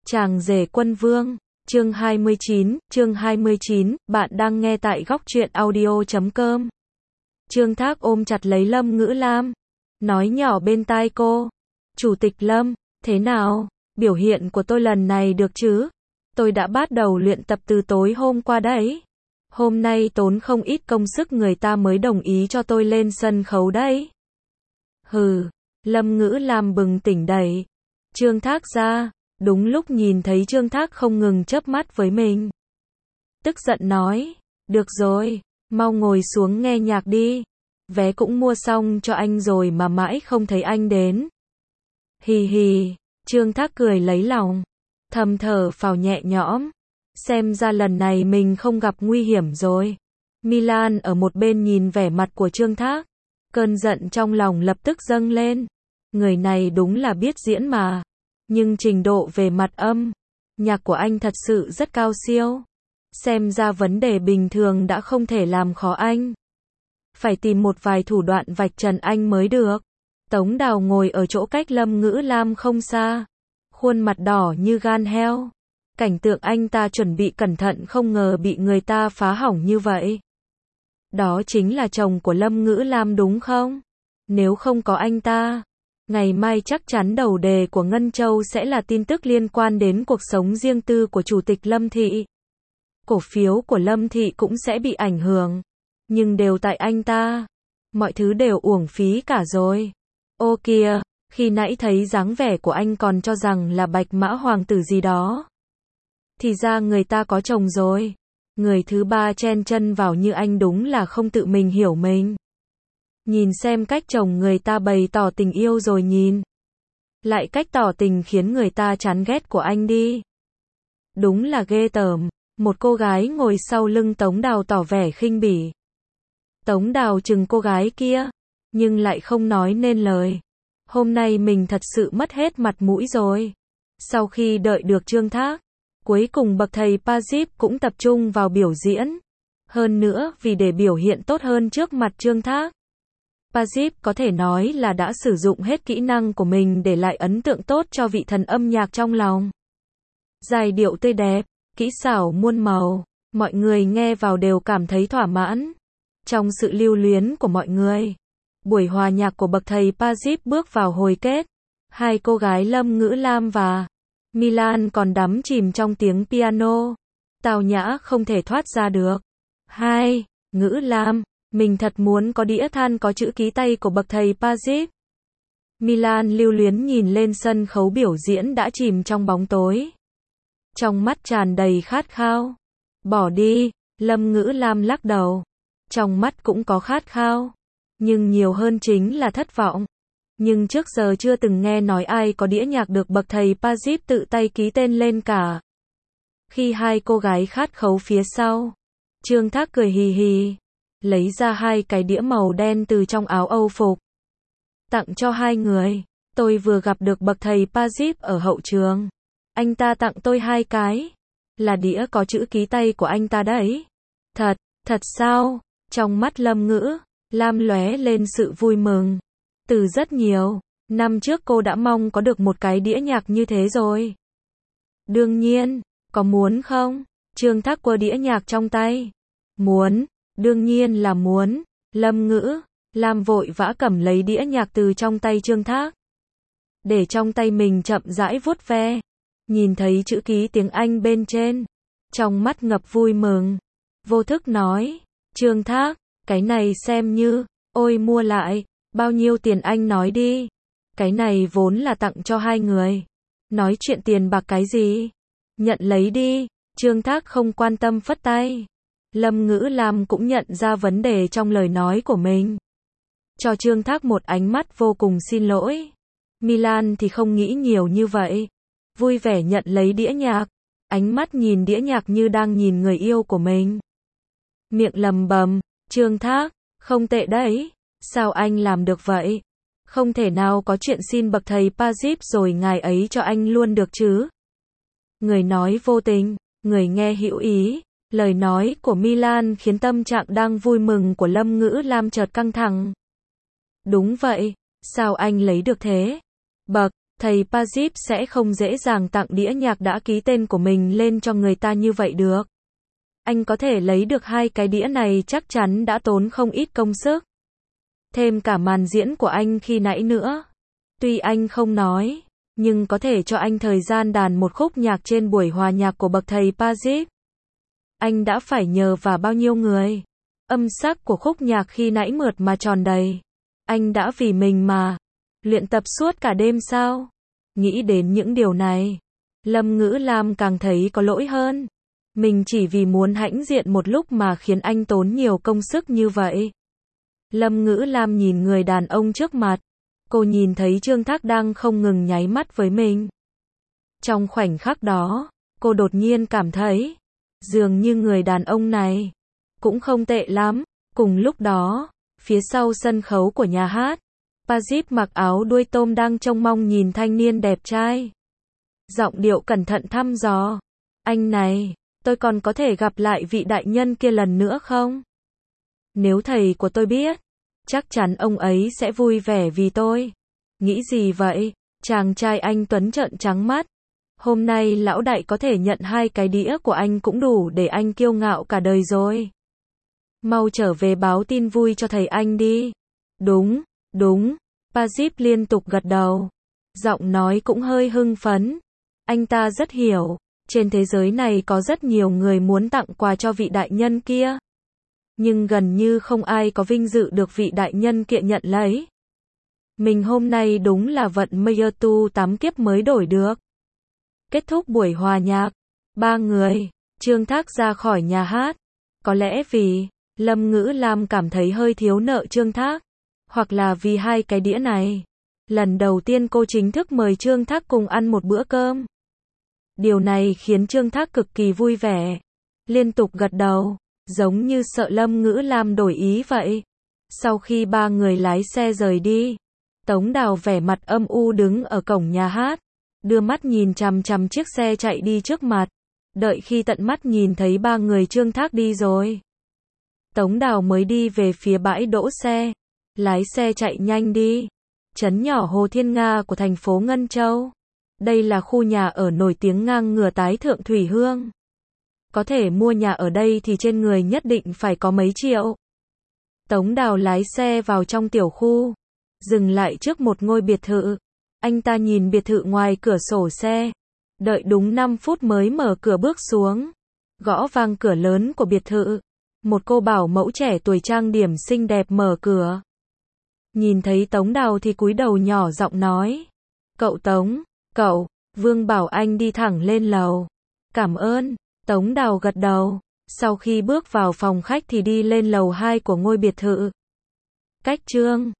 Chàng rể quân vương, chương 29, bạn đang nghe tại góc truyện audio.com. Trương Thác ôm chặt lấy Lâm Ngữ Lam, nói nhỏ bên tai cô, Chủ tịch Lâm, thế nào, biểu hiện của tôi lần này được chứ? Tôi đã bắt đầu luyện tập từ tối hôm qua đấy. Hôm nay tốn không ít công sức người ta mới đồng ý cho tôi lên sân khấu đấy. Hừ, Lâm Ngữ Lam bừng tỉnh đẩy Trương Thác ra, đúng lúc nhìn thấy Trương Thác không ngừng chớp mắt với mình. Tức giận nói, được rồi, mau ngồi xuống nghe nhạc đi. Vé cũng mua xong cho anh rồi mà mãi không thấy anh đến. Hì hì, Trương Thác cười lấy lòng, thầm thở phào nhẹ nhõm. Xem ra lần này mình không gặp nguy hiểm rồi. Milan ở một bên nhìn vẻ mặt của Trương Thác, cơn giận trong lòng lập tức dâng lên. Người này đúng là biết diễn mà. Nhưng trình độ về mặt âm, nhạc của anh thật sự rất cao siêu. Xem ra vấn đề bình thường đã không thể làm khó anh. Phải tìm một vài thủ đoạn vạch trần anh mới được. Tống Đào ngồi ở chỗ cách Lâm Ngữ Lam không xa, khuôn mặt đỏ như gan heo. Cảnh tượng anh ta chuẩn bị cẩn thận không ngờ bị người ta phá hỏng như vậy. Đó chính là chồng của Lâm Ngữ Lam đúng không? Nếu không có anh ta, ngày mai chắc chắn đầu đề của Ngân Châu sẽ là tin tức liên quan đến cuộc sống riêng tư của Chủ tịch Lâm Thị. Cổ phiếu của Lâm Thị cũng sẽ bị ảnh hưởng. Nhưng đều tại anh ta. Mọi thứ đều uổng phí cả rồi. Ô kìa, khi nãy thấy dáng vẻ của anh còn cho rằng là Bạch Mã Hoàng tử gì đó. Thì ra người ta có chồng rồi. Người thứ ba chen chân vào như anh đúng là không tự mình hiểu mình. Nhìn xem cách chồng người ta bày tỏ tình yêu rồi nhìn. Lại cách tỏ tình khiến người ta chán ghét của anh đi. Đúng là ghê tởm. Một cô gái ngồi sau lưng Tống Đào tỏ vẻ khinh bỉ. Tống Đào chừng cô gái kia, nhưng lại không nói nên lời. Hôm nay mình thật sự mất hết mặt mũi rồi. Sau khi đợi được Trương Thác, cuối cùng bậc thầy Pazip cũng tập trung vào biểu diễn. Hơn nữa vì để biểu hiện tốt hơn trước mặt Trương Thác, Pazip có thể nói là đã sử dụng hết kỹ năng của mình để lại ấn tượng tốt cho vị thần âm nhạc trong lòng. Giai điệu tươi đẹp, kỹ xảo muôn màu, mọi người nghe vào đều cảm thấy thỏa mãn. Trong sự lưu luyến của mọi người, buổi hòa nhạc của bậc thầy Pazip bước vào hồi kết. Hai cô gái Lâm Ngữ Lam và Milan còn đắm chìm trong tiếng piano tao nhã không thể thoát ra được. Hai, Ngữ Lam, mình thật muốn có đĩa than có chữ ký tay của bậc thầy Pazip. Milan lưu luyến nhìn lên sân khấu biểu diễn đã chìm trong bóng tối. Trong mắt tràn đầy khát khao. Bỏ đi, Lâm Ngữ Lam lắc đầu. Trong mắt cũng có khát khao, nhưng nhiều hơn chính là thất vọng. Nhưng trước giờ chưa từng nghe nói ai có đĩa nhạc được bậc thầy Pazip tự tay ký tên lên cả. Khi hai cô gái khát khấu phía sau, Trương Thác cười hì hì, lấy ra hai cái đĩa màu đen từ trong áo Âu phục. Tặng cho hai người, tôi vừa gặp được bậc thầy Pazip ở hậu trường. Anh ta tặng tôi hai cái, là đĩa có chữ ký tay của anh ta đấy. Thật sao? Trong mắt Lâm Ngữ Lam lóe lên sự vui mừng. Từ rất nhiều năm trước cô đã mong có được một cái đĩa nhạc như thế rồi. Đương nhiên, có muốn không? Trương Thác quơ đĩa nhạc trong tay. Muốn, đương nhiên là muốn. Lâm Ngữ Lam vội vã cầm lấy đĩa nhạc từ trong tay Trương Thác, để trong tay mình chậm rãi vuốt ve. Nhìn thấy chữ ký tiếng Anh bên trên, trong mắt ngập vui mừng, vô thức nói, Trương Thác, cái này xem như, ôi mua lại, bao nhiêu tiền anh nói đi. Cái này vốn là tặng cho hai người. Nói chuyện tiền bạc cái gì? Nhận lấy đi. Trương Thác không quan tâm phất tay. Lâm Ngữ Lam cũng nhận ra vấn đề trong lời nói của mình. Cho Trương Thác một ánh mắt vô cùng xin lỗi. Milan thì không nghĩ nhiều như vậy. Vui vẻ nhận lấy đĩa nhạc. Ánh mắt nhìn đĩa nhạc như đang nhìn người yêu của mình. Miệng lầm bầm, Trương Thác, không tệ đấy. Sao anh làm được vậy? Không thể nào có chuyện xin bậc thầy Pazip rồi ngài ấy cho anh luôn được chứ? Người nói vô tình, người nghe hữu ý. Lời nói của Milan khiến tâm trạng đang vui mừng của Lâm Ngữ Lam chợt căng thẳng. Đúng vậy, sao anh lấy được thế? Bậc thầy Pazip sẽ không dễ dàng tặng đĩa nhạc đã ký tên của mình lên cho người ta như vậy được. Anh có thể lấy được 2 cái đĩa này chắc chắn đã tốn không ít công sức. Thêm cả màn diễn của anh khi nãy nữa. Tuy anh không nói, nhưng có thể cho anh thời gian đàn một khúc nhạc trên buổi hòa nhạc của bậc thầy Pazip. Anh đã phải nhờ vào bao nhiêu người. Âm sắc của khúc nhạc khi nãy mượt mà tròn đầy. Anh đã vì mình mà luyện tập suốt cả đêm sao? Nghĩ đến những điều này, Lâm Ngữ Lam càng thấy có lỗi hơn. Mình chỉ vì muốn hãnh diện một lúc mà khiến anh tốn nhiều công sức như vậy. Lâm Ngữ Lam nhìn người đàn ông trước mặt. Cô nhìn thấy Trương Thác đang không ngừng nháy mắt với mình. Trong khoảnh khắc đó, cô đột nhiên cảm thấy, dường như người đàn ông này cũng không tệ lắm. Cùng lúc đó, phía sau sân khấu của nhà hát, Pazip mặc áo đuôi tôm đang trông mong nhìn thanh niên đẹp trai. Giọng điệu cẩn thận thăm dò. Anh này, tôi còn có thể gặp lại vị đại nhân kia lần nữa không? Nếu thầy của tôi biết, chắc chắn ông ấy sẽ vui vẻ vì tôi. Nghĩ gì vậy? Chàng trai anh tuấn trợn trắng mắt. Hôm nay lão đại có thể nhận 2 cái đĩa của anh cũng đủ để anh kiêu ngạo cả đời rồi. Mau trở về báo tin vui cho thầy anh đi. Đúng, đúng. Pazip liên tục gật đầu. Giọng nói cũng hơi hưng phấn. Anh ta rất hiểu, trên thế giới này có rất nhiều người muốn tặng quà cho vị đại nhân kia. Nhưng gần như không ai có vinh dự được vị đại nhân kia nhận lấy. Mình hôm nay đúng là vận mây tu 8 kiếp mới đổi được. Kết thúc buổi hòa nhạc, 3 người, Trương Thác ra khỏi nhà hát. Có lẽ vì Lâm Ngữ Lam cảm thấy hơi thiếu nợ Trương Thác, hoặc là vì 2 cái đĩa này. Lần đầu tiên cô chính thức mời Trương Thác cùng ăn một bữa cơm. Điều này khiến Trương Thác cực kỳ vui vẻ, liên tục gật đầu, giống như sợ Lâm Ngữ Lam đổi ý vậy. Sau khi 3 người lái xe rời đi, Tống Đào vẻ mặt âm u đứng ở cổng nhà hát, đưa mắt nhìn chằm chằm chiếc xe chạy đi trước mặt. Đợi khi tận mắt nhìn thấy 3 người Trương Thác đi rồi, Tống Đào mới đi về phía bãi đỗ xe, lái xe chạy nhanh đi. Trấn nhỏ Hồ Thiên Nga của thành phố Ngân Châu. Đây là khu nhà ở nổi tiếng ngang ngửa tái thượng Thủy Hương. Có thể mua nhà ở đây thì trên người nhất định phải có mấy triệu. Tống Đào lái xe vào trong tiểu khu, dừng lại trước một ngôi biệt thự. Anh ta nhìn biệt thự ngoài cửa sổ xe, đợi đúng 5 phút mới mở cửa bước xuống, gõ vang cửa lớn của biệt thự. Một cô bảo mẫu trẻ tuổi trang điểm xinh đẹp mở cửa. Nhìn thấy Tống Đào thì cúi đầu nhỏ giọng nói: "Cậu Tống, cậu." Vương bảo anh đi thẳng lên lầu. "Cảm ơn." Tống Đào gật đầu. Sau khi bước vào phòng khách thì đi lên lầu 2 của ngôi biệt thự. Cách Trương